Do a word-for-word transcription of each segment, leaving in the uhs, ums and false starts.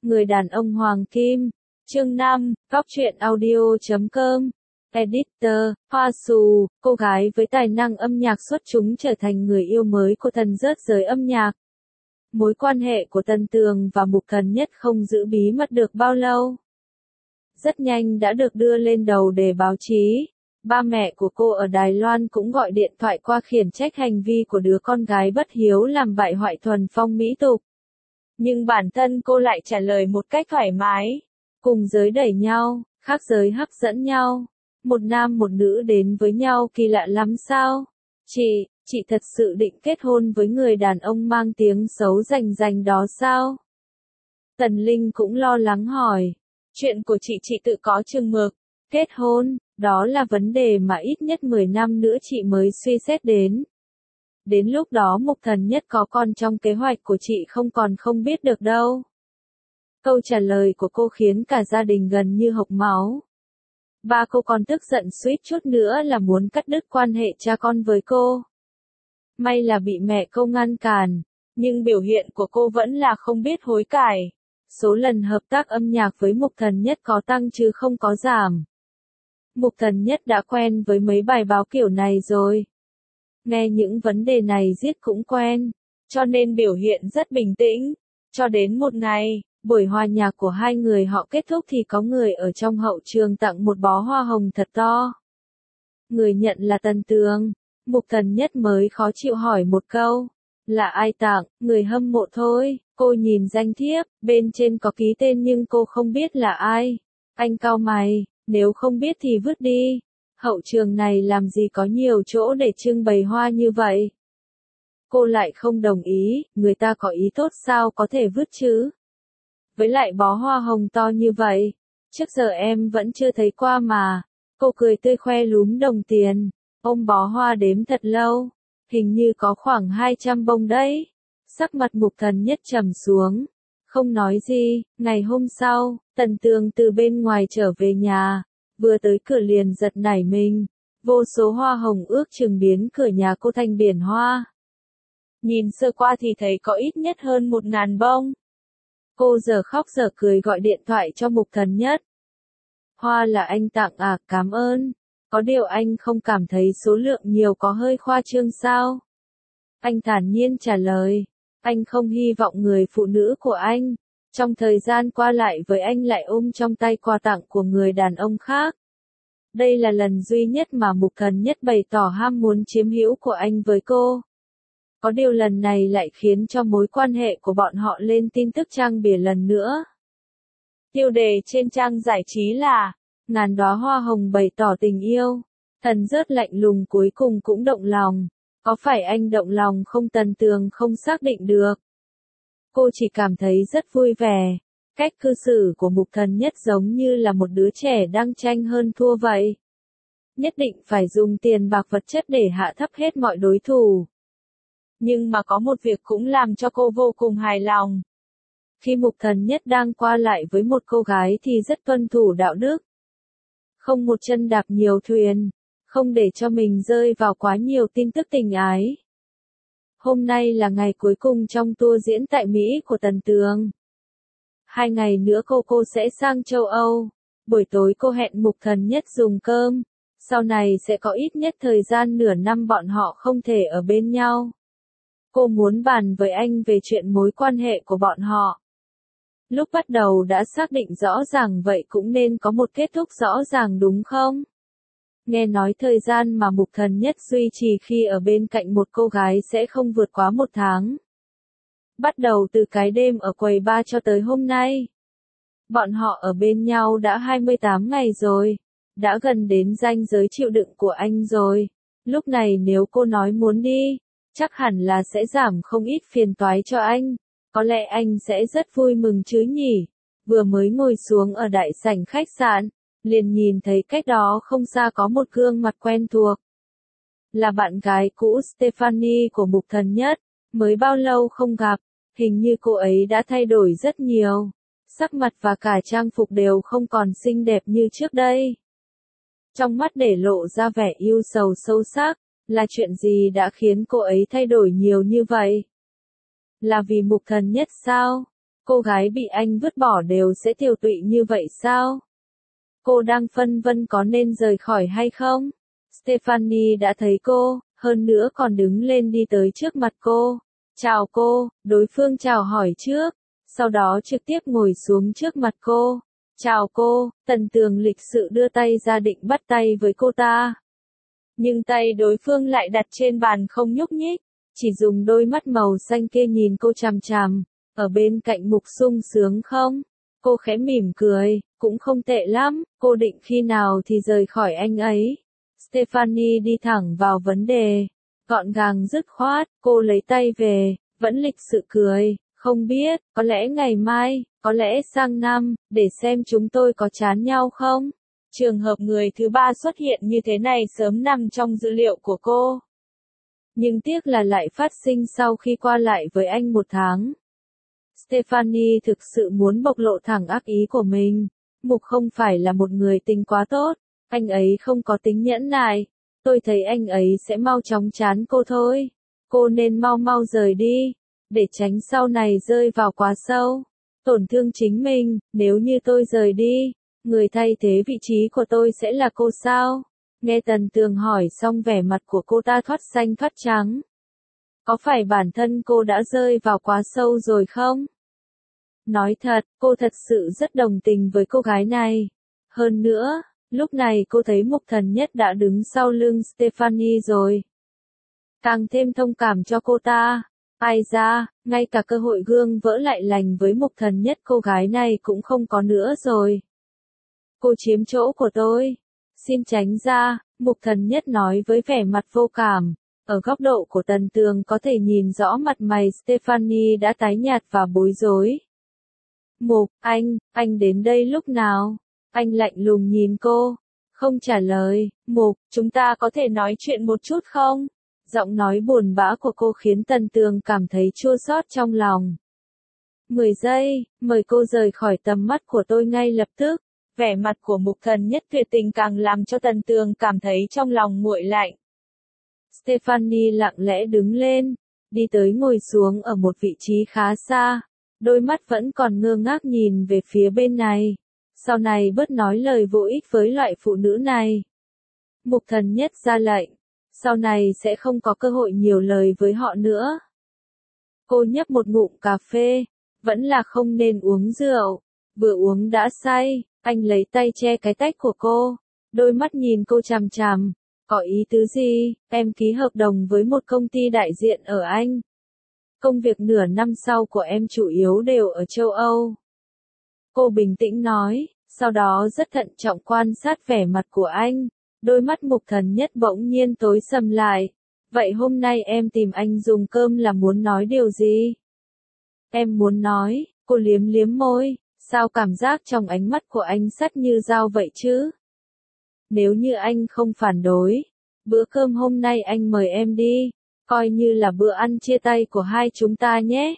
Người đàn ông Hoàng Kim, chương năm, góc truyện audio chấm com, editor, Hoa Sù, cô gái với tài năng âm nhạc xuất chúng trở thành người yêu mới của thần rớt giới âm nhạc. Mối quan hệ của Tần Tường và Mục Thần Nhất không giữ bí mật được bao lâu. Rất nhanh đã được đưa lên đầu đề báo chí. Ba mẹ của cô ở Đài Loan cũng gọi điện thoại qua khiển trách hành vi của đứa con gái bất hiếu làm bại hoại thuần phong mỹ tục. Nhưng bản thân cô lại trả lời một cách thoải mái. Cùng giới đẩy nhau, khác giới hấp dẫn nhau. Một nam một nữ đến với nhau kỳ lạ lắm sao? Chị, chị thật sự định kết hôn với người đàn ông mang tiếng xấu rành rành đó sao? Tần Linh cũng lo lắng hỏi. Chuyện của chị chị tự có chừng mực. Kết hôn, đó là vấn đề mà ít nhất mười năm nữa chị mới suy xét đến. Đến lúc đó Mục Thần Nhất có con trong kế hoạch của chị không còn không biết được đâu. Câu trả lời của cô khiến cả gia đình gần như hộc máu. Ba cô còn tức giận suýt chút nữa là muốn cắt đứt quan hệ cha con với cô. May là bị mẹ cô ngăn cản, nhưng biểu hiện của cô vẫn là không biết hối cải. Số lần hợp tác âm nhạc với Mục Thần Nhất có tăng chứ không có giảm. Mục Thần Nhất đã quen với mấy bài báo kiểu này rồi. Nghe những vấn đề này giết cũng quen, cho nên biểu hiện rất bình tĩnh. Cho đến một ngày, buổi hòa nhạc của hai người họ kết thúc thì có người ở trong hậu trường tặng một bó hoa hồng thật to. Người nhận là Tần Tường. Mục Thần Nhất mới khó chịu hỏi một câu. Là ai tặng? Người hâm mộ thôi. Cô nhìn danh thiếp, bên trên có ký tên nhưng cô không biết là ai. Anh cau mày, nếu không biết thì vứt đi. Hậu trường này làm gì có nhiều chỗ để trưng bày hoa như vậy? Cô lại không đồng ý, người ta có ý tốt sao có thể vứt chứ? Với lại bó hoa hồng to như vậy, trước giờ em vẫn chưa thấy qua mà. Cô cười tươi khoe lúm đồng tiền, ôm bó hoa đếm thật lâu, hình như có khoảng hai trăm bông đấy. Sắc mặt Mục Thần Nhất trầm xuống, không nói gì. Ngày hôm sau, Tần Tường từ bên ngoài trở về nhà, vừa tới cửa liền giật nảy mình, vô số hoa hồng ước chừng biến cửa nhà cô thành biển hoa. Nhìn sơ qua thì thấy có ít nhất hơn một ngàn bông. Cô giờ khóc giờ cười gọi điện thoại cho Mục Thần Nhất. Hoa là anh tặng à, cảm ơn. Có điều anh không cảm thấy số lượng nhiều có hơi khoa trương sao? Anh thản nhiên trả lời. Anh không hy vọng người phụ nữ của anh, trong thời gian qua lại với anh lại ôm trong tay quà tặng của người đàn ông khác. Đây là lần duy nhất mà Mục Thần Nhất bày tỏ ham muốn chiếm hữu của anh với cô. Có điều lần này lại khiến cho mối quan hệ của bọn họ lên tin tức trang bìa lần nữa. Tiêu đề trên trang giải trí là ngàn đóa hoa hồng bày tỏ tình yêu. Thần rớt lạnh lùng cuối cùng cũng động lòng. Có phải anh động lòng không? Tần Tường không xác định được. Cô chỉ cảm thấy rất vui vẻ. Cách cư xử của Mục Thần Nhất giống như là một đứa trẻ đang tranh hơn thua vậy. Nhất định phải dùng tiền bạc vật chất để hạ thấp hết mọi đối thủ. Nhưng mà có một việc cũng làm cho cô vô cùng hài lòng. Khi Mục Thần Nhất đang qua lại với một cô gái thì rất tuân thủ đạo đức. Không một chân đạp nhiều thuyền, không để cho mình rơi vào quá nhiều tin tức tình ái. Hôm nay là ngày cuối cùng trong tour diễn tại Mỹ của Tần Tường. Hai ngày nữa cô cô sẽ sang châu Âu. Buổi tối cô hẹn Mục Thần Nhất dùng cơm. Sau này sẽ có ít nhất thời gian nửa năm bọn họ không thể ở bên nhau. Cô muốn bàn với anh về chuyện mối quan hệ của bọn họ. Lúc bắt đầu đã xác định rõ ràng vậy cũng nên có một kết thúc rõ ràng đúng không? Nghe nói thời gian mà Mục Thần Nhất duy trì khi ở bên cạnh một cô gái sẽ không vượt quá một tháng. Bắt đầu từ cái đêm ở quầy bar cho tới hôm nay. Bọn họ ở bên nhau đã hai mươi tám ngày rồi. Đã gần đến ranh giới chịu đựng của anh rồi. Lúc này nếu cô nói muốn đi, chắc hẳn là sẽ giảm không ít phiền toái cho anh. Có lẽ anh sẽ rất vui mừng chứ nhỉ. Vừa mới ngồi xuống ở đại sảnh khách sạn, liền nhìn thấy cách đó không xa có một gương mặt quen thuộc. Là bạn gái cũ Stephanie của Mục Thần Nhất. Mới bao lâu không gặp, hình như cô ấy đã thay đổi rất nhiều. Sắc mặt và cả trang phục đều không còn xinh đẹp như trước đây. Trong mắt để lộ ra vẻ yêu sầu sâu sắc. Là chuyện gì đã khiến cô ấy thay đổi nhiều như vậy? Là vì Mục Thần Nhất sao? Cô gái bị anh vứt bỏ đều sẽ tiều tụy như vậy sao? Cô đang phân vân có nên rời khỏi hay không? Stephanie đã thấy cô, hơn nữa còn đứng lên đi tới trước mặt cô. Chào cô, đối phương chào hỏi trước, sau đó trực tiếp ngồi xuống trước mặt cô. Chào cô, Tần Tường lịch sự đưa tay ra định bắt tay với cô ta. Nhưng tay đối phương lại đặt trên bàn không nhúc nhích, chỉ dùng đôi mắt màu xanh kia nhìn cô chằm chằm. Ở bên cạnh Mục sung sướng không? Cô khẽ mỉm cười, cũng không tệ lắm, cô định khi nào thì rời khỏi anh ấy. Stephanie đi thẳng vào vấn đề, gọn gàng dứt khoát, cô lấy tay về, vẫn lịch sự cười, không biết, có lẽ ngày mai, có lẽ sang năm, để xem chúng tôi có chán nhau không? Trường hợp người thứ ba xuất hiện như thế này sớm nằm trong dữ liệu của cô. Nhưng tiếc là lại phát sinh sau khi qua lại với anh một tháng. Stephanie thực sự muốn bộc lộ thẳng ác ý của mình. Mục không phải là một người tình quá tốt, anh ấy không có tính nhẫn nại. Tôi thấy anh ấy sẽ mau chóng chán cô thôi. Cô nên mau mau rời đi, để tránh sau này rơi vào quá sâu, tổn thương chính mình. Nếu như tôi rời đi, người thay thế vị trí của tôi sẽ là cô sao? Nghe Tần Tường hỏi xong vẻ mặt của cô ta thoát xanh thoát trắng. Có phải bản thân cô đã rơi vào quá sâu rồi không? Nói thật, cô thật sự rất đồng tình với cô gái này. Hơn nữa, lúc này cô thấy Mục Thần Nhất đã đứng sau lưng Stephanie rồi. Càng thêm thông cảm cho cô ta. Ai ra, ngay cả cơ hội gương vỡ lại lành với Mục Thần Nhất cô gái này cũng không có nữa rồi. Cô chiếm chỗ của tôi. Xin tránh ra, Mục Thần Nhất nói với vẻ mặt vô cảm. Ở góc độ của Tần Tường có thể nhìn rõ mặt mày Stephanie đã tái nhạt và bối rối. Mục, anh, anh đến đây lúc nào? Anh lạnh lùng nhìn cô, không trả lời. Mục, chúng ta có thể nói chuyện một chút không? Giọng nói buồn bã của cô khiến Tần Tường cảm thấy chua xót trong lòng. Mười giây, mời cô rời khỏi tầm mắt của tôi ngay lập tức. Vẻ mặt của Mục Thần Nhất tuyệt tình càng làm cho Tần Tường cảm thấy trong lòng nguội lạnh. Stephanie lặng lẽ đứng lên, đi tới ngồi xuống ở một vị trí khá xa, đôi mắt vẫn còn ngơ ngác nhìn về phía bên này. Sau này bớt nói lời vô ích với loại phụ nữ này. Mục Thần Nhất ra lệnh, sau này sẽ không có cơ hội nhiều lời với họ nữa. Cô nhấp một ngụm cà phê, vẫn là không nên uống rượu, vừa uống đã say. Anh lấy tay che cái tách của cô, đôi mắt nhìn cô chằm chằm. Có ý tứ gì? Em ký hợp đồng với một công ty đại diện ở Anh. Công việc nửa năm sau của em chủ yếu đều ở châu Âu. Cô bình tĩnh nói, sau đó rất thận trọng quan sát vẻ mặt của anh. Đôi mắt Mục Thần Nhất bỗng nhiên tối sầm lại. Vậy hôm nay em tìm anh dùng cơm là muốn nói điều gì? Em muốn nói, cô liếm liếm môi, sao cảm giác trong ánh mắt của anh sắt như dao vậy chứ? Nếu như anh không phản đối, bữa cơm hôm nay anh mời em đi, coi như là bữa ăn chia tay của hai chúng ta nhé.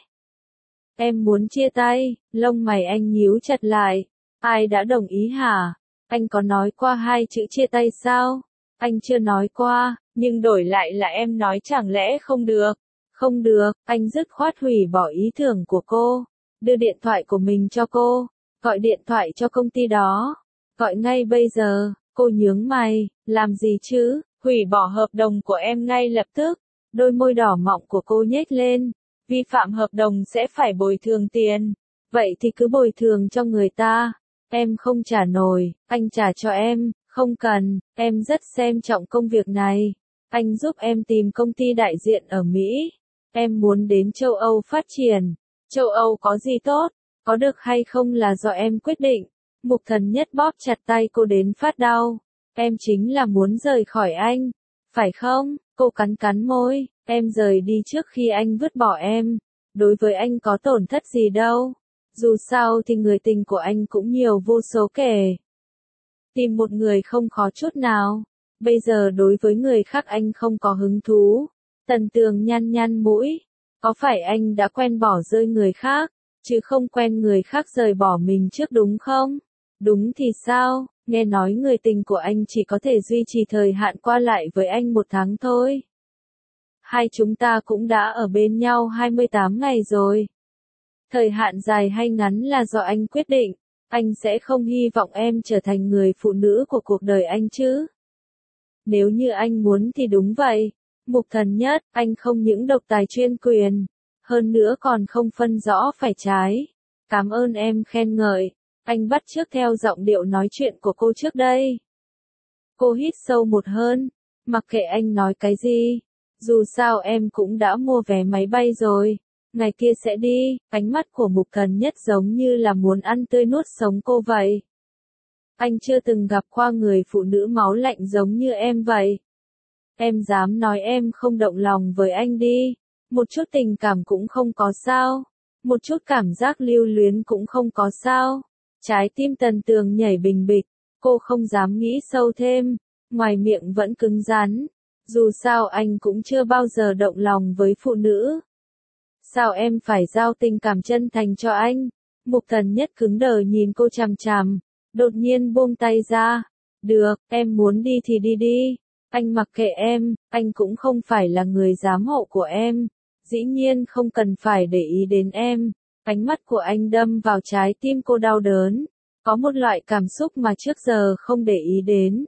Em muốn chia tay, lông mày anh nhíu chặt lại. Ai đã đồng ý hả? Anh có nói qua hai chữ chia tay sao? Anh chưa nói qua, nhưng đổi lại là em nói chẳng lẽ không được? Không được, anh dứt khoát hủy bỏ ý tưởng của cô, đưa điện thoại của mình cho cô, gọi điện thoại cho công ty đó, gọi ngay bây giờ. Cô nhướng mày, làm gì chứ, hủy bỏ hợp đồng của em ngay lập tức. Đôi môi đỏ mọng của cô nhếch lên, vi phạm hợp đồng sẽ phải bồi thường tiền. Vậy thì cứ bồi thường cho người ta. Em không trả nổi, anh trả cho em, không cần, em rất xem trọng công việc này. Anh giúp em tìm công ty đại diện ở Mỹ. Em muốn đến châu Âu phát triển. Châu Âu có gì tốt, có được hay không là do em quyết định. Mục Thần Nhất bóp chặt tay cô đến phát đau. Em chính là muốn rời khỏi anh, phải không? Cô cắn cắn môi, em rời đi trước khi anh vứt bỏ em. Đối với anh có tổn thất gì đâu. Dù sao thì người tình của anh cũng nhiều vô số kể. Tìm một người không khó chút nào. Bây giờ đối với người khác anh không có hứng thú. Tần Tường nhăn nhăn mũi. Có phải anh đã quen bỏ rơi người khác, chứ không quen người khác rời bỏ mình trước đúng không? Đúng thì sao, nghe nói người tình của anh chỉ có thể duy trì thời hạn qua lại với anh một tháng thôi. Hai chúng ta cũng đã ở bên nhau hai mươi tám ngày rồi. Thời hạn dài hay ngắn là do anh quyết định, anh sẽ không hy vọng em trở thành người phụ nữ của cuộc đời anh chứ. Nếu như anh muốn thì đúng vậy. Mục Thần Nhất, anh không những độc tài chuyên quyền, hơn nữa còn không phân rõ phải trái. Cảm ơn em khen ngợi, anh bắt chước theo giọng điệu nói chuyện của cô trước đây. Cô hít sâu một hơn, mặc kệ anh nói cái gì, dù sao em cũng đã mua vé máy bay rồi, ngày kia sẽ đi. Ánh mắt của Mục Thần Nhất giống như là muốn ăn tươi nuốt sống cô vậy. Anh chưa từng gặp qua người phụ nữ máu lạnh giống như em vậy. Em dám nói em không động lòng với anh đi, một chút tình cảm cũng không có sao, một chút cảm giác lưu luyến cũng không có sao. Trái tim Tần Tường nhảy bình bịch, cô không dám nghĩ sâu thêm, ngoài miệng vẫn cứng rắn. Dù sao anh cũng chưa bao giờ động lòng với phụ nữ. Sao em phải giao tình cảm chân thành cho anh? Mục Thần Nhất cứng đờ nhìn cô chằm chằm, đột nhiên buông tay ra. Được, em muốn đi thì đi đi. Anh mặc kệ em, anh cũng không phải là người giám hộ của em. Dĩ nhiên không cần phải để ý đến em. Ánh mắt của anh đâm vào trái tim cô đau đớn. Có một loại cảm xúc mà trước giờ không để ý đến.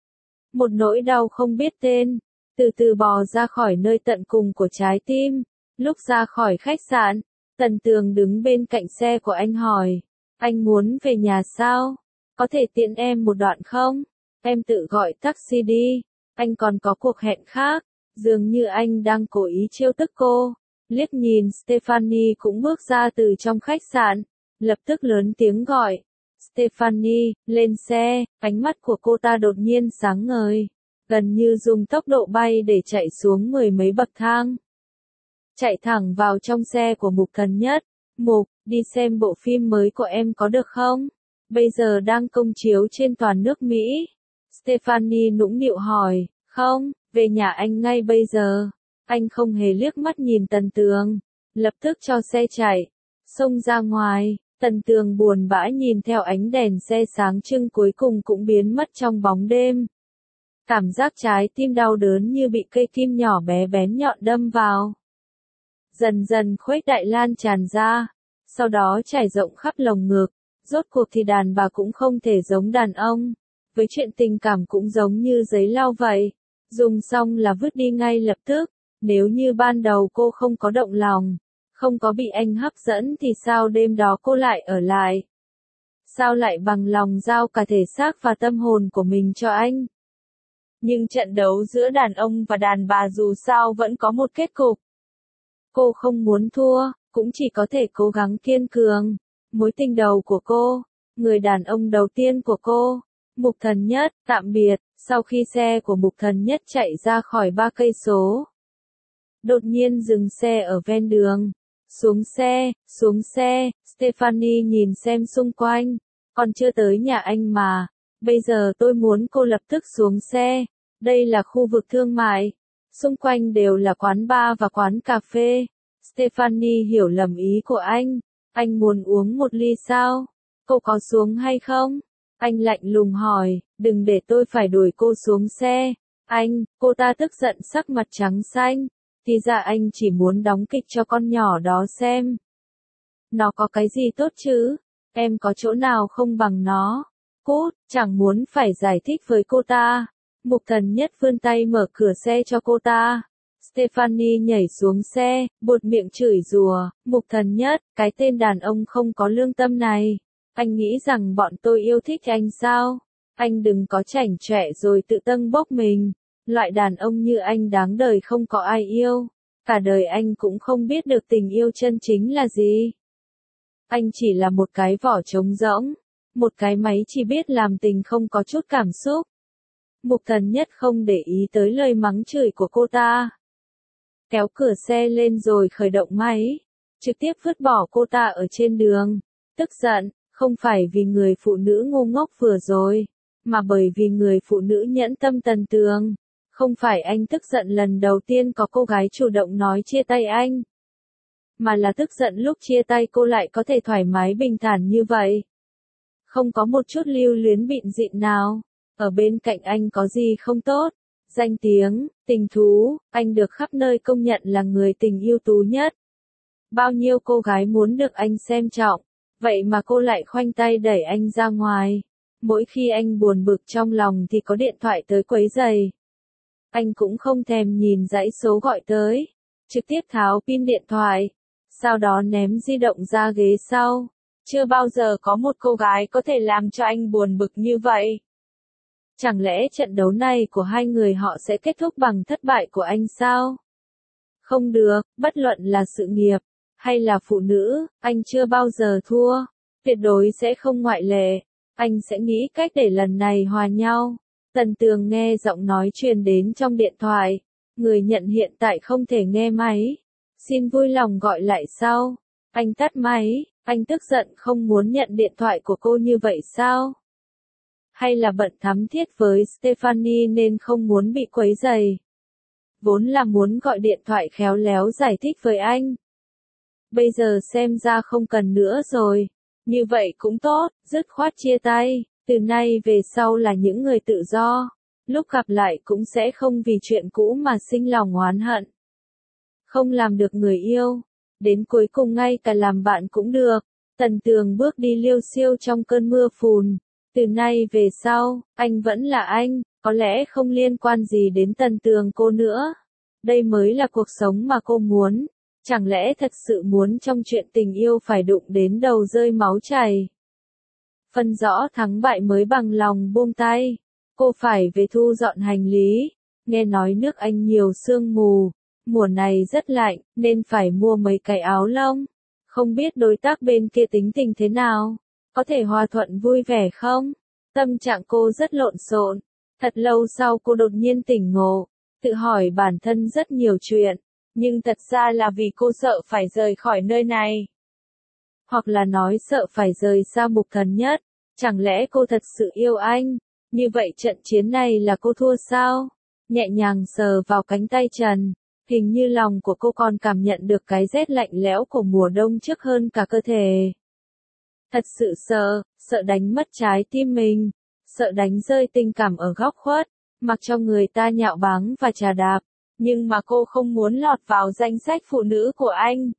Một nỗi đau không biết tên, từ từ bò ra khỏi nơi tận cùng của trái tim. Lúc ra khỏi khách sạn, Tần Tường đứng bên cạnh xe của anh hỏi, anh muốn về nhà sao? Có thể tiện em một đoạn không? Em tự gọi taxi đi, anh còn có cuộc hẹn khác. Dường như anh đang cố ý trêu tức cô. Liếc nhìn Stephanie cũng bước ra từ trong khách sạn, lập tức lớn tiếng gọi, Stephanie, lên xe. Ánh mắt của cô ta đột nhiên sáng ngời, gần như dùng tốc độ bay để chạy xuống mười mấy bậc thang. Chạy thẳng vào trong xe của Mục Thần Nhất. Mục, đi xem bộ phim mới của em có được không? Bây giờ đang công chiếu trên toàn nước Mỹ. Stephanie nũng nịu hỏi, không, về nhà anh ngay bây giờ. Anh không hề liếc mắt nhìn Tần Tường, lập tức cho xe chạy, xông ra ngoài. Tần Tường buồn bã nhìn theo ánh đèn xe sáng trưng cuối cùng cũng biến mất trong bóng đêm. Cảm giác trái tim đau đớn như bị cây kim nhỏ bé bén nhọn đâm vào. Dần dần khuếch đại lan tràn ra, sau đó trải rộng khắp lồng ngực. Rốt cuộc thì đàn bà cũng không thể giống đàn ông, với chuyện tình cảm cũng giống như giấy lau vậy, dùng xong là vứt đi ngay lập tức. Nếu như ban đầu cô không có động lòng, không có bị anh hấp dẫn thì sao đêm đó cô lại ở lại? Sao lại bằng lòng giao cả thể xác và tâm hồn của mình cho anh? Nhưng trận đấu giữa đàn ông và đàn bà dù sao vẫn có một kết cục. Cô không muốn thua, cũng chỉ có thể cố gắng kiên cường. Mối tình đầu của cô, người đàn ông đầu tiên của cô, Mục Thần Nhất, tạm biệt. Sau khi xe của Mục Thần Nhất chạy ra khỏi ba cây số, đột nhiên dừng xe ở ven đường. Xuống xe, xuống xe. Stephanie nhìn xem xung quanh, còn chưa tới nhà anh mà. Bây giờ tôi muốn cô lập tức xuống xe. Đây là khu vực thương mại, xung quanh đều là quán bar và quán cà phê. Stephanie hiểu lầm ý của anh. Anh muốn uống một ly sao? Cô có xuống hay không? Anh lạnh lùng hỏi, đừng để tôi phải đuổi cô xuống xe. Anh, cô ta tức giận sắc mặt trắng xanh. Thì ra anh chỉ muốn đóng kịch cho con nhỏ đó xem. Nó có cái gì tốt chứ? Em có chỗ nào không bằng nó? Cút, chẳng muốn phải giải thích với cô ta. Mục Thần Nhất vươn tay mở cửa xe cho cô ta. Stephanie nhảy xuống xe, buột miệng chửi rủa, Mục Thần Nhất, cái tên đàn ông không có lương tâm này. Anh nghĩ rằng bọn tôi yêu thích anh sao? Anh đừng có chảnh chọe rồi tự tâng bốc mình. Loại đàn ông như anh đáng đời không có ai yêu. Cả đời anh cũng không biết được tình yêu chân chính là gì. Anh chỉ là một cái vỏ trống rỗng. Một cái máy chỉ biết làm tình không có chút cảm xúc. Mục Thần Nhất không để ý tới lời mắng chửi của cô ta. Kéo cửa xe lên rồi khởi động máy. Trực tiếp vứt bỏ cô ta ở trên đường. Tức giận, không phải vì người phụ nữ ngu ngốc vừa rồi, mà bởi vì người phụ nữ nhẫn tâm Tần Tường. Không phải anh tức giận lần đầu tiên có cô gái chủ động nói chia tay anh, mà là tức giận lúc chia tay cô lại có thể thoải mái bình thản như vậy. Không có một chút lưu luyến bịn dịn nào. Ở bên cạnh anh có gì không tốt? Danh tiếng, tình thú, anh được khắp nơi công nhận là người tình ưu tú nhất. Bao nhiêu cô gái muốn được anh xem trọng, vậy mà cô lại khoanh tay đẩy anh ra ngoài. Mỗi khi anh buồn bực trong lòng thì có điện thoại tới quấy rầy. Anh cũng không thèm nhìn dãy số gọi tới, trực tiếp tháo pin điện thoại, sau đó ném di động ra ghế sau. Chưa bao giờ có một cô gái có thể làm cho anh buồn bực như vậy. Chẳng lẽ trận đấu này của hai người họ sẽ kết thúc bằng thất bại của anh sao? Không được, bất luận là sự nghiệp, hay là phụ nữ, anh chưa bao giờ thua, tuyệt đối sẽ không ngoại lệ. Anh sẽ nghĩ cách để lần này hòa nhau. Tần Tường nghe giọng nói truyền đến trong điện thoại. Người nhận hiện tại không thể nghe máy. Xin vui lòng gọi lại sau. Anh tắt máy, anh tức giận không muốn nhận điện thoại của cô như vậy sao? Hay là bận thắm thiết với Stephanie nên không muốn bị quấy rầy? Vốn là muốn gọi điện thoại khéo léo giải thích với anh. Bây giờ xem ra không cần nữa rồi. Như vậy cũng tốt, dứt khoát chia tay, từ nay về sau là những người tự do. Lúc gặp lại cũng sẽ không vì chuyện cũ mà sinh lòng oán hận. Không làm được người yêu, đến cuối cùng ngay cả làm bạn cũng được. Tần Tường bước đi liêu xiêu trong cơn mưa phùn. Từ nay về sau, anh vẫn là anh, có lẽ không liên quan gì đến Tần Tường cô nữa. Đây mới là cuộc sống mà cô muốn. Chẳng lẽ thật sự muốn trong chuyện tình yêu phải đụng đến đầu rơi máu chảy? Phân rõ thắng bại mới bằng lòng buông tay. Cô phải về thu dọn hành lý. Nghe nói nước Anh nhiều sương mù. Mùa này rất lạnh, nên phải mua mấy cái áo lông. Không biết đối tác bên kia tính tình thế nào? Có thể hòa thuận vui vẻ không? Tâm trạng cô rất lộn xộn. Thật lâu sau cô đột nhiên tỉnh ngộ. Tự hỏi bản thân rất nhiều chuyện. Nhưng thật ra là vì cô sợ phải rời khỏi nơi này. Hoặc là nói sợ phải rời xa Mục Thần Nhất. Chẳng lẽ cô thật sự yêu anh? Như vậy trận chiến này là cô thua sao? Nhẹ nhàng sờ vào cánh tay Trần. Hình như lòng của cô còn cảm nhận được cái rét lạnh lẽo của mùa đông trước hơn cả cơ thể. Thật sự sợ, sợ đánh mất trái tim mình. Sợ đánh rơi tình cảm ở góc khuất. Mặc cho người ta nhạo báng và chà đạp. Nhưng mà cô không muốn lọt vào danh sách phụ nữ của anh.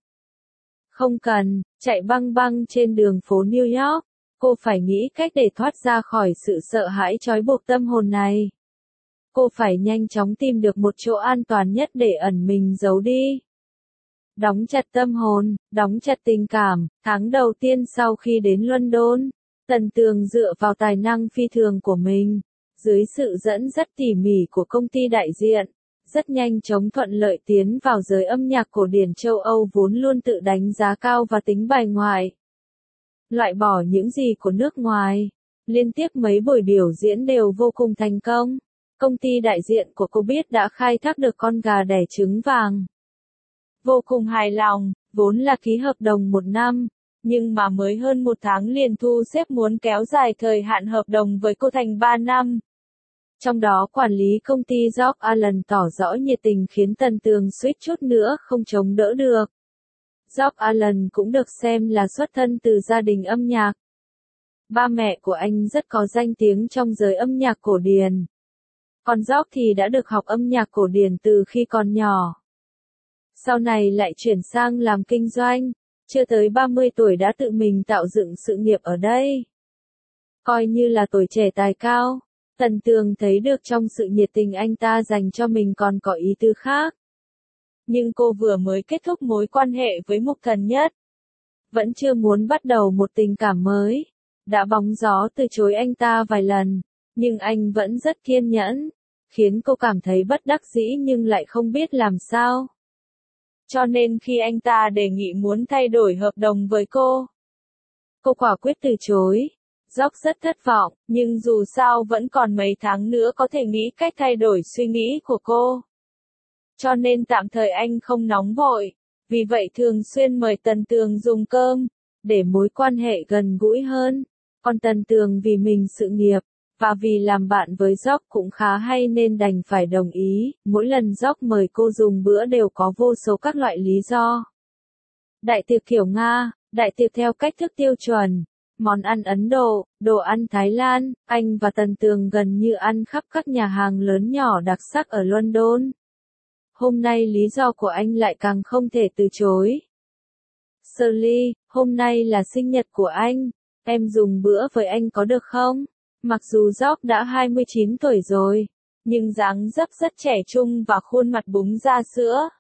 Không cần, chạy băng băng trên đường phố New York. Cô phải nghĩ cách để thoát ra khỏi sự sợ hãi trói buộc tâm hồn này. Cô phải nhanh chóng tìm được một chỗ an toàn nhất để ẩn mình giấu đi. Đóng chặt tâm hồn, đóng chặt tình cảm. Tháng đầu tiên sau khi đến London, Tần Tường dựa vào tài năng phi thường của mình. Dưới sự dẫn dắt tỉ mỉ của công ty đại diện. Rất nhanh chóng thuận lợi tiến vào giới âm nhạc cổ điển châu Âu vốn luôn tự đánh giá cao và tính bài ngoại. Loại bỏ những gì của nước ngoài. Liên tiếp mấy buổi biểu diễn đều vô cùng thành công. Công ty đại diện của cô biết đã khai thác được con gà đẻ trứng vàng. Vô cùng hài lòng, vốn là ký hợp đồng một năm. Nhưng mà mới hơn một tháng liền thu xếp muốn kéo dài thời hạn hợp đồng với cô thành ba năm. Trong đó quản lý công ty George Allen tỏ rõ nhiệt tình khiến Tần Tường suýt chút nữa không chống đỡ được. George Allen cũng được xem là xuất thân từ gia đình âm nhạc. Ba mẹ của anh rất có danh tiếng trong giới âm nhạc cổ điển. Còn George thì đã được học âm nhạc cổ điển từ khi còn nhỏ. Sau này lại chuyển sang làm kinh doanh, chưa tới ba mươi tuổi đã tự mình tạo dựng sự nghiệp ở đây. Coi như là tuổi trẻ tài cao. Tần Tường thấy được trong sự nhiệt tình anh ta dành cho mình còn có ý tư khác. Nhưng cô vừa mới kết thúc mối quan hệ với Mục Thần Nhất. Vẫn chưa muốn bắt đầu một tình cảm mới. Đã bóng gió từ chối anh ta vài lần. Nhưng anh vẫn rất kiên nhẫn. Khiến cô cảm thấy bất đắc dĩ nhưng lại không biết làm sao. Cho nên khi anh ta đề nghị muốn thay đổi hợp đồng với cô. Cô quả quyết từ chối. George rất thất vọng, nhưng dù sao vẫn còn mấy tháng nữa có thể nghĩ cách thay đổi suy nghĩ của cô. Cho nên tạm thời anh không nóng vội, vì vậy thường xuyên mời Tần Tường dùng cơm, để mối quan hệ gần gũi hơn. Còn Tần Tường vì mình sự nghiệp, và vì làm bạn với George cũng khá hay nên đành phải đồng ý. Mỗi lần George mời cô dùng bữa đều có vô số các loại lý do. Đại tiệc kiểu Nga, đại tiệc theo cách thức tiêu chuẩn. Món ăn Ấn Độ, đồ ăn Thái Lan, anh và Tần Tường gần như ăn khắp các nhà hàng lớn nhỏ đặc sắc ở London. Hôm nay lý do của anh lại càng không thể từ chối. Shirley, hôm nay là sinh nhật của anh, em dùng bữa với anh có được không? Mặc dù George đã hai mươi chín tuổi rồi, nhưng dáng dấp rất trẻ trung và khuôn mặt búng ra sữa.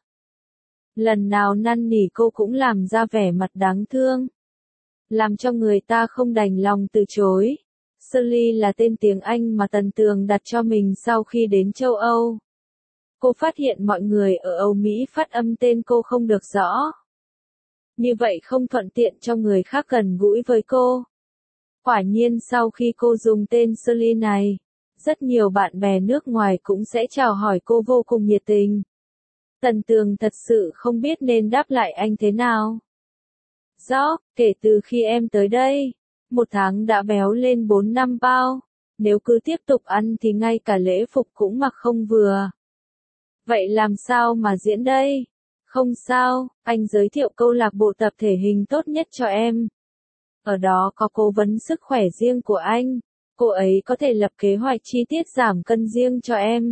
Lần nào năn nỉ cô cũng làm ra vẻ mặt đáng thương, làm cho người ta không đành lòng từ chối. Shirley là tên tiếng Anh mà Tần Tường đặt cho mình sau khi đến châu Âu. Cô phát hiện mọi người ở Âu Mỹ phát âm tên cô không được rõ. Như vậy không thuận tiện cho người khác gần gũi với cô. Quả nhiên sau khi cô dùng tên Shirley này, rất nhiều bạn bè nước ngoài cũng sẽ chào hỏi cô vô cùng nhiệt tình. Tần Tường thật sự không biết nên đáp lại anh thế nào. George, kể từ khi em tới đây, một tháng đã béo lên bốn năm bao. Nếu cứ tiếp tục ăn thì ngay cả lễ phục cũng mặc không vừa. Vậy làm sao mà diễn đây? Không sao, anh giới thiệu câu lạc bộ tập thể hình tốt nhất cho em. Ở đó có cố vấn sức khỏe riêng của anh. Cô ấy có thể lập kế hoạch chi tiết giảm cân riêng cho em.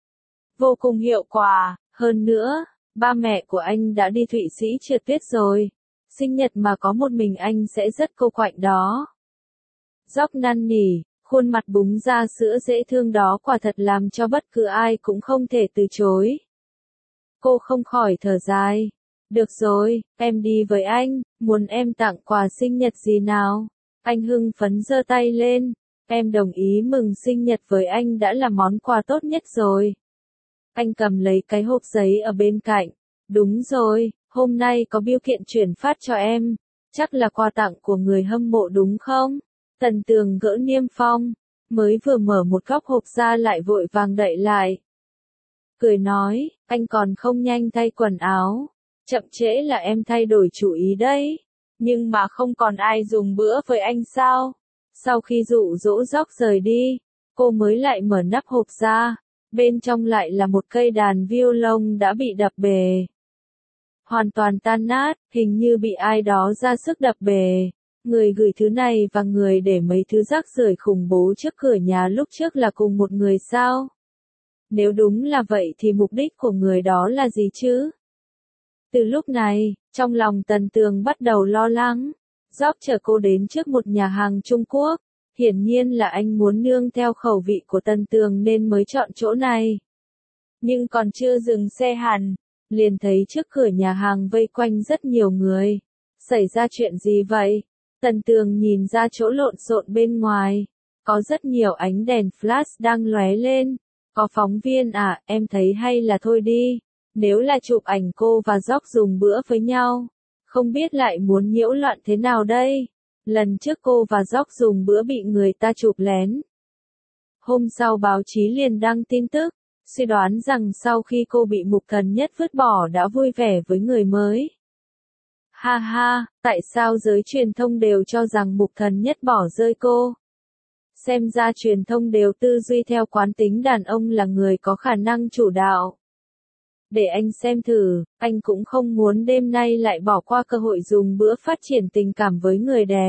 Vô cùng hiệu quả, hơn nữa, ba mẹ của anh đã đi Thụy Sĩ trượt tuyết rồi. Sinh nhật mà có một mình anh sẽ rất cô quạnh đó. George năn nỉ, khuôn mặt búng ra sữa dễ thương đó quả thật làm cho bất cứ ai cũng không thể từ chối. Cô không khỏi thở dài. Được rồi, em đi với anh, muốn em tặng quà sinh nhật gì nào? Anh hưng phấn giơ tay lên. Em đồng ý mừng sinh nhật với anh đã là món quà tốt nhất rồi. Anh cầm lấy cái hộp giấy ở bên cạnh. Đúng rồi, hôm nay có bưu kiện chuyển phát cho em. Chắc là quà tặng của người hâm mộ đúng không? Tần Tường gỡ niêm phong, mới vừa mở một góc hộp ra lại vội vàng đậy lại. Cười nói, anh còn không nhanh thay quần áo. Chậm trễ là em thay đổi chủ ý đấy. Nhưng mà không còn ai dùng bữa với anh sao? Sau khi dụ dỗ George rời đi, cô mới lại mở nắp hộp ra. Bên trong lại là một cây đàn violon đã bị đập bể. Hoàn toàn tan nát, hình như bị ai đó ra sức đập bể. Người gửi thứ này và người để mấy thứ rác rưởi khủng bố trước cửa nhà lúc trước là cùng một người sao? Nếu đúng là vậy thì mục đích của người đó là gì chứ? Từ lúc này, trong lòng Tần Tường bắt đầu lo lắng. George chở cô đến trước một nhà hàng Trung Quốc. Hiển nhiên là anh muốn nương theo khẩu vị của Tần Tường nên mới chọn chỗ này. Nhưng còn chưa dừng xe hẳn, liền thấy trước cửa nhà hàng vây quanh rất nhiều người. Xảy ra chuyện gì vậy? Tần Tường nhìn ra chỗ lộn xộn bên ngoài. Có rất nhiều ánh đèn flash đang lóe lên. Có phóng viên à, em thấy hay là thôi đi. Nếu là chụp ảnh cô và George dùng bữa với nhau, không biết lại muốn nhiễu loạn thế nào đây. Lần trước cô và George dùng bữa bị người ta chụp lén. Hôm sau báo chí liền đăng tin tức, suy đoán rằng sau khi cô bị Mục Thần Nhất vứt bỏ đã vui vẻ với người mới. Ha ha, tại sao giới truyền thông đều cho rằng Mục Thần Nhất bỏ rơi cô? Xem ra truyền thông đều tư duy theo quán tính đàn ông là người có khả năng chủ đạo. Để anh xem thử, anh cũng không muốn đêm nay lại bỏ qua cơ hội dùng bữa phát triển tình cảm với người đẹp.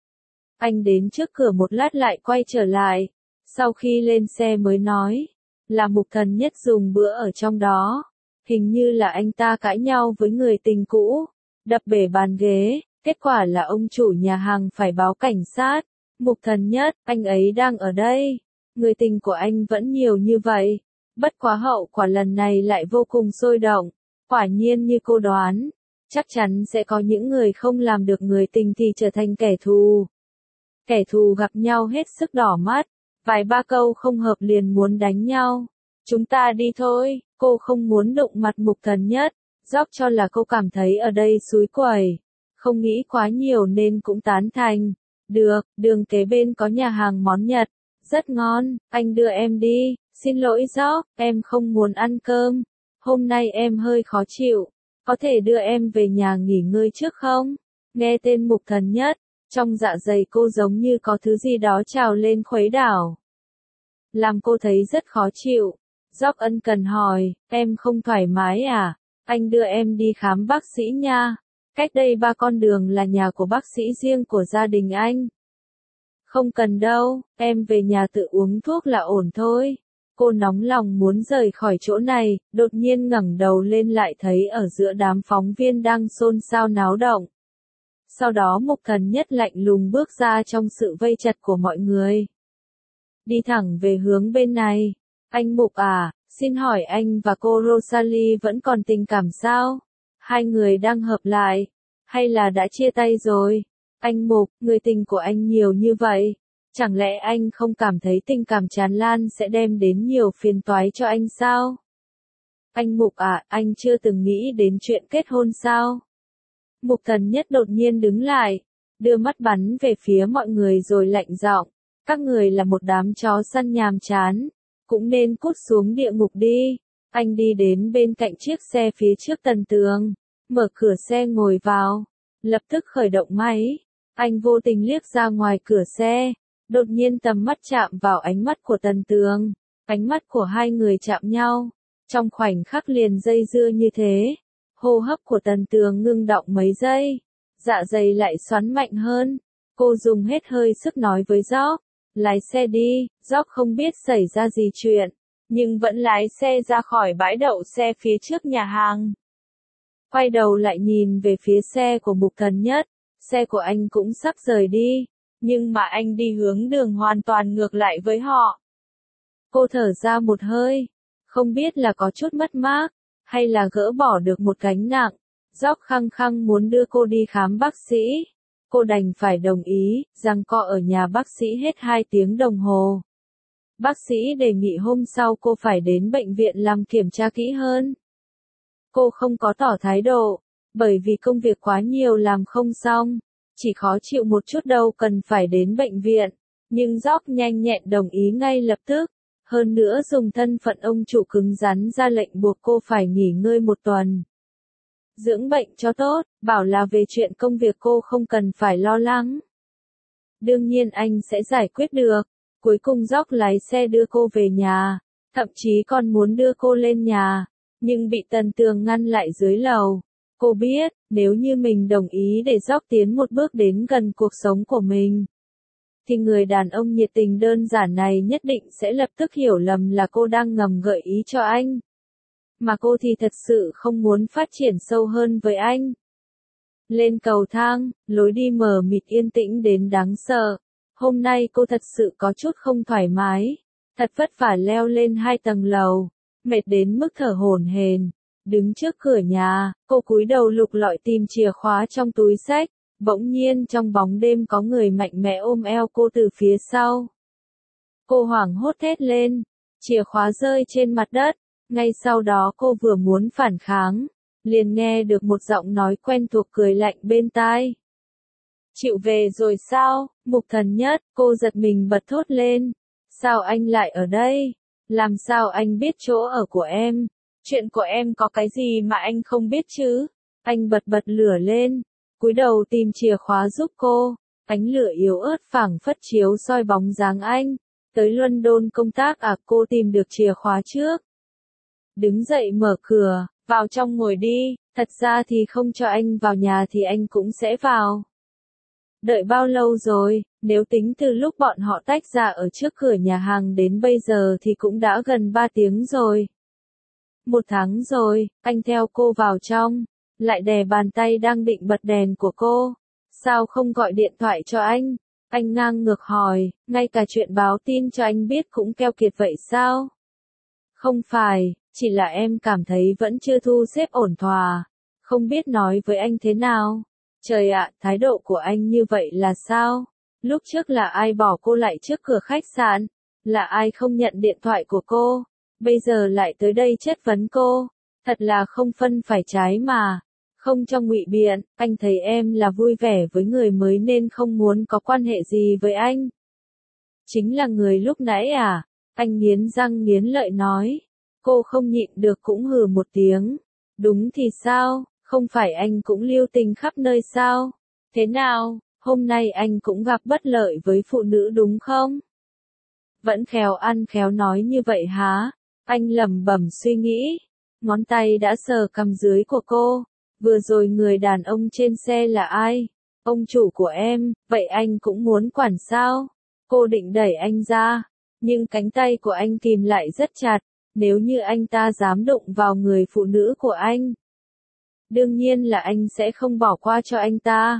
Anh đến trước cửa một lát lại quay trở lại, sau khi lên xe mới nói, là Mục Thần Nhất dùng bữa ở trong đó. Hình như là anh ta cãi nhau với người tình cũ, đập bể bàn ghế, kết quả là ông chủ nhà hàng phải báo cảnh sát. Mục Thần Nhất, anh ấy đang ở đây. Người tình của anh vẫn nhiều như vậy. Bất quá hậu quả lần này lại vô cùng sôi động. Quả nhiên như cô đoán, chắc chắn sẽ có những người không làm được người tình thì trở thành kẻ thù. Kẻ thù gặp nhau hết sức đỏ mắt, vài ba câu không hợp liền muốn đánh nhau. Chúng ta đi thôi, cô không muốn đụng mặt Mục Thần Nhất. George cho là cô cảm thấy ở đây xúi quẩy, không nghĩ quá nhiều nên cũng tán thành. Được, đường kế bên có nhà hàng món Nhật, rất ngon, anh đưa em đi. Xin lỗi George, em không muốn ăn cơm. Hôm nay em hơi khó chịu, có thể đưa em về nhà nghỉ ngơi trước không? Nghe tên Mục Thần Nhất, trong dạ dày cô giống như có thứ gì đó trào lên khuấy đảo. Làm cô thấy rất khó chịu. George ân cần hỏi, em không thoải mái à? Anh đưa em đi khám bác sĩ nha. Cách đây ba con đường là nhà của bác sĩ riêng của gia đình anh. Không cần đâu, em về nhà tự uống thuốc là ổn thôi. Cô nóng lòng muốn rời khỏi chỗ này, đột nhiên ngẩng đầu lên lại thấy ở giữa đám phóng viên đang xôn xao náo động. Sau đó Mục Thần Nhất lạnh lùng bước ra trong sự vây chặt của mọi người. Đi thẳng về hướng bên này. Anh Mục à, xin hỏi anh và cô Rosalie vẫn còn tình cảm sao? Hai người đang hợp lại, hay là đã chia tay rồi? Anh Mục, người tình của anh nhiều như vậy. Chẳng lẽ anh không cảm thấy tình cảm tràn lan sẽ đem đến nhiều phiền toái cho anh sao? Anh Mục à, anh chưa từng nghĩ đến chuyện kết hôn sao? Mục Thần Nhất đột nhiên đứng lại, đưa mắt bắn về phía mọi người rồi lạnh giọng, các người là một đám chó săn nhàm chán, cũng nên cút xuống địa ngục đi. Anh đi đến bên cạnh chiếc xe phía trước Tần Tường, mở cửa xe ngồi vào, lập tức khởi động máy. Anh vô tình liếc ra ngoài cửa xe, đột nhiên tầm mắt chạm vào ánh mắt của Tần Tường. Ánh mắt của hai người chạm nhau, trong khoảnh khắc liền dây dưa như thế. Hô hấp của Tần Tường ngưng đọng mấy giây, dạ dày lại xoắn mạnh hơn. Cô dùng hết hơi sức nói với Jock, lái xe đi. Jock không biết xảy ra gì chuyện, nhưng vẫn lái xe ra khỏi bãi đậu xe phía trước nhà hàng. Quay đầu lại nhìn về phía xe của Mục Thần Nhất, xe của anh cũng sắp rời đi, nhưng mà anh đi hướng đường hoàn toàn ngược lại với họ. Cô thở ra một hơi, không biết là có chút mất mát, hay là gỡ bỏ được một gánh nặng. Jock khăng khăng muốn đưa cô đi khám bác sĩ. Cô đành phải đồng ý, giằng co ở nhà bác sĩ hết hai tiếng đồng hồ. Bác sĩ đề nghị hôm sau cô phải đến bệnh viện làm kiểm tra kỹ hơn. Cô không có tỏ thái độ, bởi vì công việc quá nhiều làm không xong, chỉ khó chịu một chút đâu cần phải đến bệnh viện. Nhưng Jock nhanh nhẹn đồng ý ngay lập tức. Hơn nữa dùng thân phận ông chủ cứng rắn ra lệnh buộc cô phải nghỉ ngơi một tuần. Dưỡng bệnh cho tốt, bảo là về chuyện công việc cô không cần phải lo lắng. Đương nhiên anh sẽ giải quyết được. Cuối cùng Jock lái xe đưa cô về nhà, thậm chí còn muốn đưa cô lên nhà, nhưng bị Tần Tường ngăn lại dưới lầu. Cô biết, nếu như mình đồng ý để Jock tiến một bước đến gần cuộc sống của mình, thì người đàn ông nhiệt tình đơn giản này nhất định sẽ lập tức hiểu lầm là cô đang ngầm gợi ý cho anh. Mà cô thì thật sự không muốn phát triển sâu hơn với anh. Lên cầu thang, lối đi mờ mịt yên tĩnh đến đáng sợ. Hôm nay cô thật sự có chút không thoải mái. Thật vất vả leo lên hai tầng lầu, mệt đến mức thở hổn hển. Đứng trước cửa nhà, cô cúi đầu lục lọi tìm chìa khóa trong túi xách. Bỗng nhiên trong bóng đêm có người mạnh mẽ ôm eo cô từ phía sau. Cô hoảng hốt thét lên, chìa khóa rơi trên mặt đất. Ngay sau đó cô vừa muốn phản kháng, liền nghe được một giọng nói quen thuộc cười lạnh bên tai. Chịu về rồi sao, Mục Thần Nhất? Cô giật mình bật thốt lên. Sao anh lại ở đây? Làm sao anh biết chỗ ở của em? Chuyện của em có cái gì mà anh không biết chứ? Anh bật bật lửa lên, cúi đầu tìm chìa khóa giúp cô. Ánh lửa yếu ớt phảng phất chiếu soi bóng dáng anh. Tới London công tác à? Cô tìm được chìa khóa trước. Đứng dậy mở cửa, vào trong ngồi đi. Thật ra thì không cho anh vào nhà thì anh cũng sẽ vào. Đợi bao lâu rồi? Nếu tính từ lúc bọn họ tách ra ở trước cửa nhà hàng đến bây giờ thì cũng đã gần ba tiếng rồi. Một tháng rồi. Anh theo cô vào trong, lại đè bàn tay đang định bật đèn của cô. Sao không gọi điện thoại cho anh? Anh ngang ngược hỏi, ngay cả chuyện báo tin cho anh biết cũng keo kiệt vậy sao? Không phải, chỉ là em cảm thấy vẫn chưa thu xếp ổn thỏa, không biết nói với anh thế nào. Trời ạ, thái độ của anh như vậy là sao? Lúc trước là ai bỏ cô lại trước cửa khách sạn? Là ai không nhận điện thoại của cô? Bây giờ lại tới đây chất vấn cô? Thật là không phân phải trái mà. Không cho ngụy biện, anh thấy em là vui vẻ với người mới nên không muốn có quan hệ gì với anh. Chính là người lúc nãy à? Anh nghiến răng nghiến lợi nói. Cô không nhịn được cũng hừ một tiếng. Đúng thì sao, không phải anh cũng lưu tình khắp nơi sao? Thế nào, hôm nay anh cũng gặp bất lợi với phụ nữ đúng không? Vẫn khéo ăn khéo nói như vậy hả? Anh lẩm bẩm suy nghĩ. Ngón tay đã sờ cằm dưới của cô. Vừa rồi người đàn ông trên xe là ai? Ông chủ của em, vậy anh cũng muốn quản sao? Cô định đẩy anh ra, nhưng cánh tay của anh kìm lại rất chặt. Nếu như anh ta dám đụng vào người phụ nữ của anh, đương nhiên là anh sẽ không bỏ qua cho anh ta.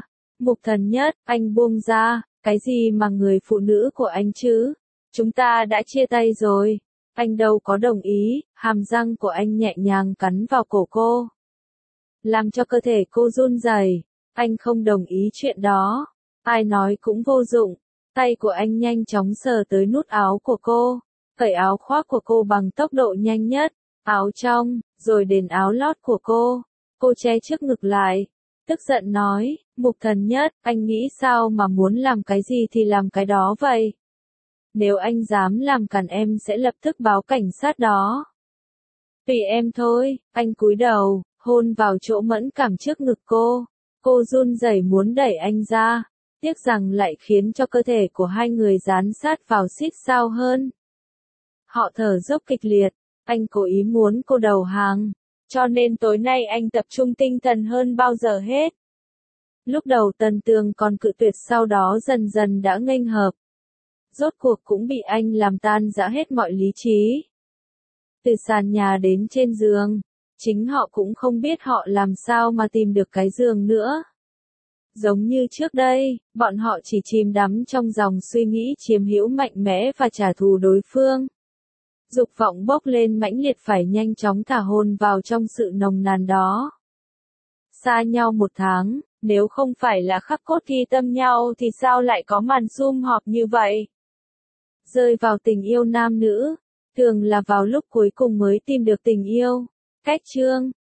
Mục Thần Nhất, anh buông ra, cái gì mà người phụ nữ của anh chứ? Chúng ta đã chia tay rồi. Anh đâu có đồng ý, hàm răng của anh nhẹ nhàng cắn vào cổ cô. Làm cho cơ thể cô run rẩy. Anh không đồng ý chuyện đó. Ai nói cũng vô dụng. Tay của anh nhanh chóng sờ tới nút áo của cô. Cởi áo khoác của cô bằng tốc độ nhanh nhất. Áo trong, rồi đến áo lót của cô. Cô che trước ngực lại. Tức giận nói, Mục Thần Nhất, anh nghĩ sao mà muốn làm cái gì thì làm cái đó vậy? Nếu anh dám làm cản em sẽ lập tức báo cảnh sát đó. Tùy em thôi, anh cúi đầu, hôn vào chỗ mẫn cảm trước ngực cô. Cô run rẩy muốn đẩy anh ra, tiếc rằng lại khiến cho cơ thể của hai người dán sát vào xít sao hơn. Họ thở dốc kịch liệt, anh cố ý muốn cô đầu hàng, cho nên tối nay anh tập trung tinh thần hơn bao giờ hết. Lúc đầu Tần Tường còn cự tuyệt, sau đó dần dần đã nghênh hợp. Rốt cuộc cũng bị anh làm tan rã hết mọi lý trí. Từ sàn nhà đến trên giường, chính họ cũng không biết họ làm sao mà tìm được cái giường nữa. Giống như trước đây, bọn họ chỉ chìm đắm trong dòng suy nghĩ chiếm hữu mạnh mẽ và trả thù đối phương. Dục vọng bốc lên mãnh liệt phải nhanh chóng thả hồn vào trong sự nồng nàn đó. Xa nhau một tháng, nếu không phải là khắc cốt ghi tâm nhau thì sao lại có màn sum họp như vậy? Rơi vào tình yêu nam nữ, thường là vào lúc cuối cùng mới tìm được tình yêu. Cách chương